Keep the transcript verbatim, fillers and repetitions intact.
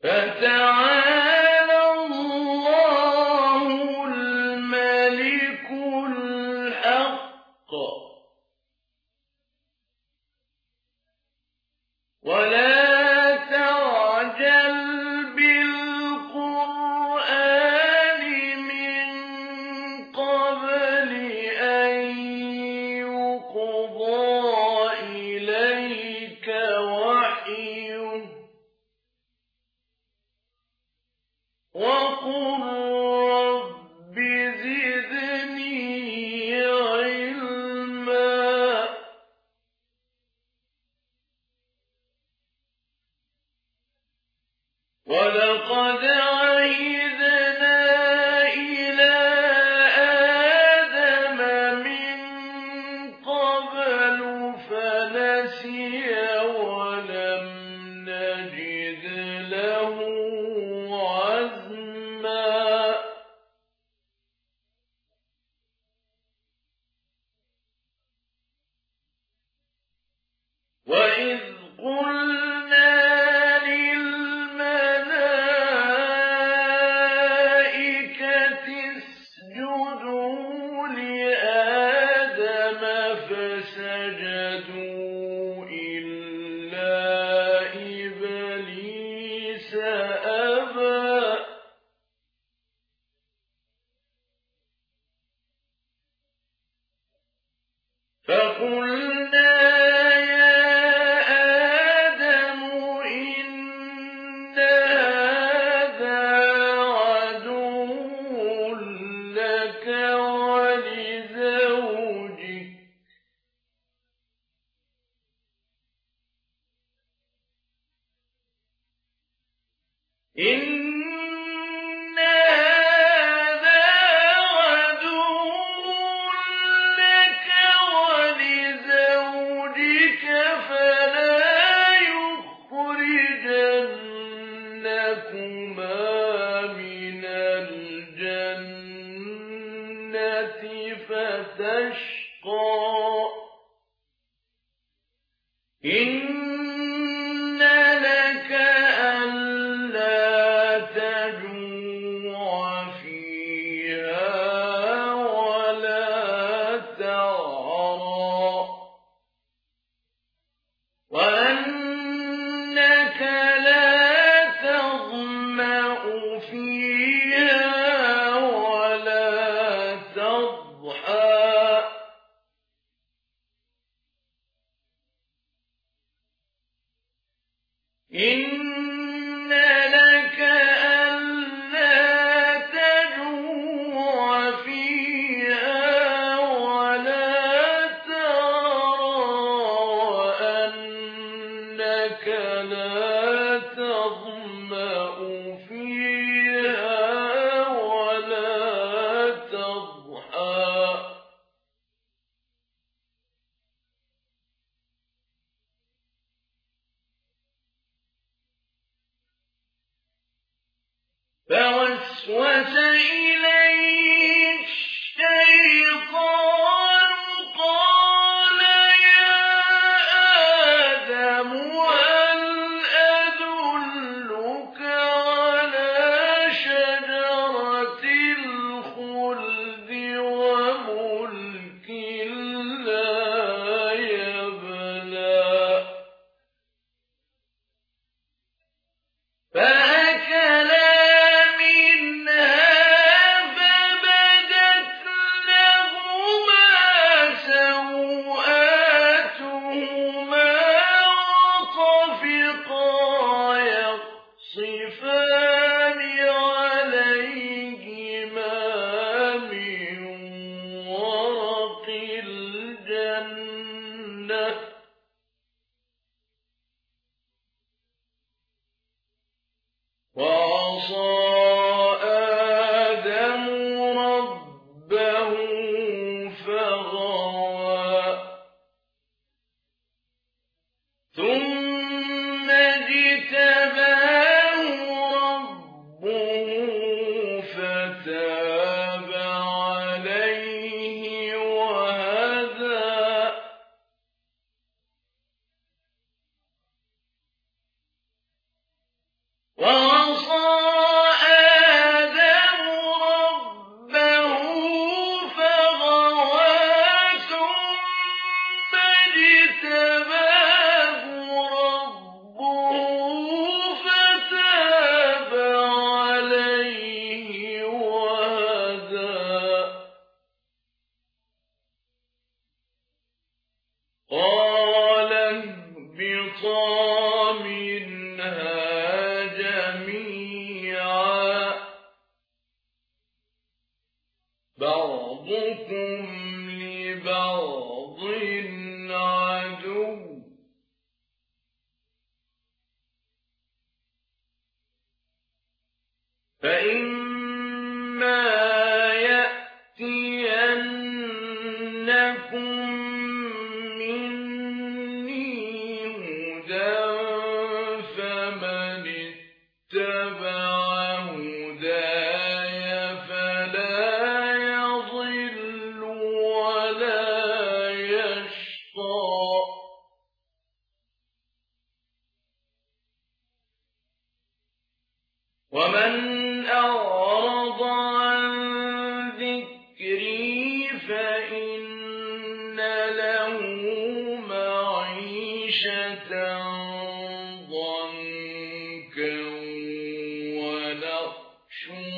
فتعالى الله الملك الحق ولا تعجل بالقرآن من قبل أن يقضى إليك وحيه وقل رب زدني علما ولقد عهدنا إلى آدم من قبل فنسي ولم نجد له عزما وإذ قلنا للملائكة اسجدوا لآدم فسجدوا إلا إبليس أبى فقلنا إن هذا عدو لك ولزوجك فلا يخرجنكما من الجنة فتشقى إن لك ألا تجوع فيها ولا تعرى وأنك لا تظمأ فيها ولا تضحى إن لك ألا تجوع فيها ولا تعرى وأنك لا تظمأ فيها ولا تضحى فوسوس إليه الشيطان قال يا آدم هل أدلك على شجرة الخلد وملك لا يبلى فأكلا يخصفان عليهما من ورق الجنة وعصى آدم ربه فغوى ثم اجتباه فتاب عليه وهدى عنها جميعا بعضكم لبعض عدو فإما يأتينكم مني هدى فمن اتبع هداي فلا يضل ولا يشقى ومن أعرض عن ذكري فإن له معيشة ضنكا ونحشره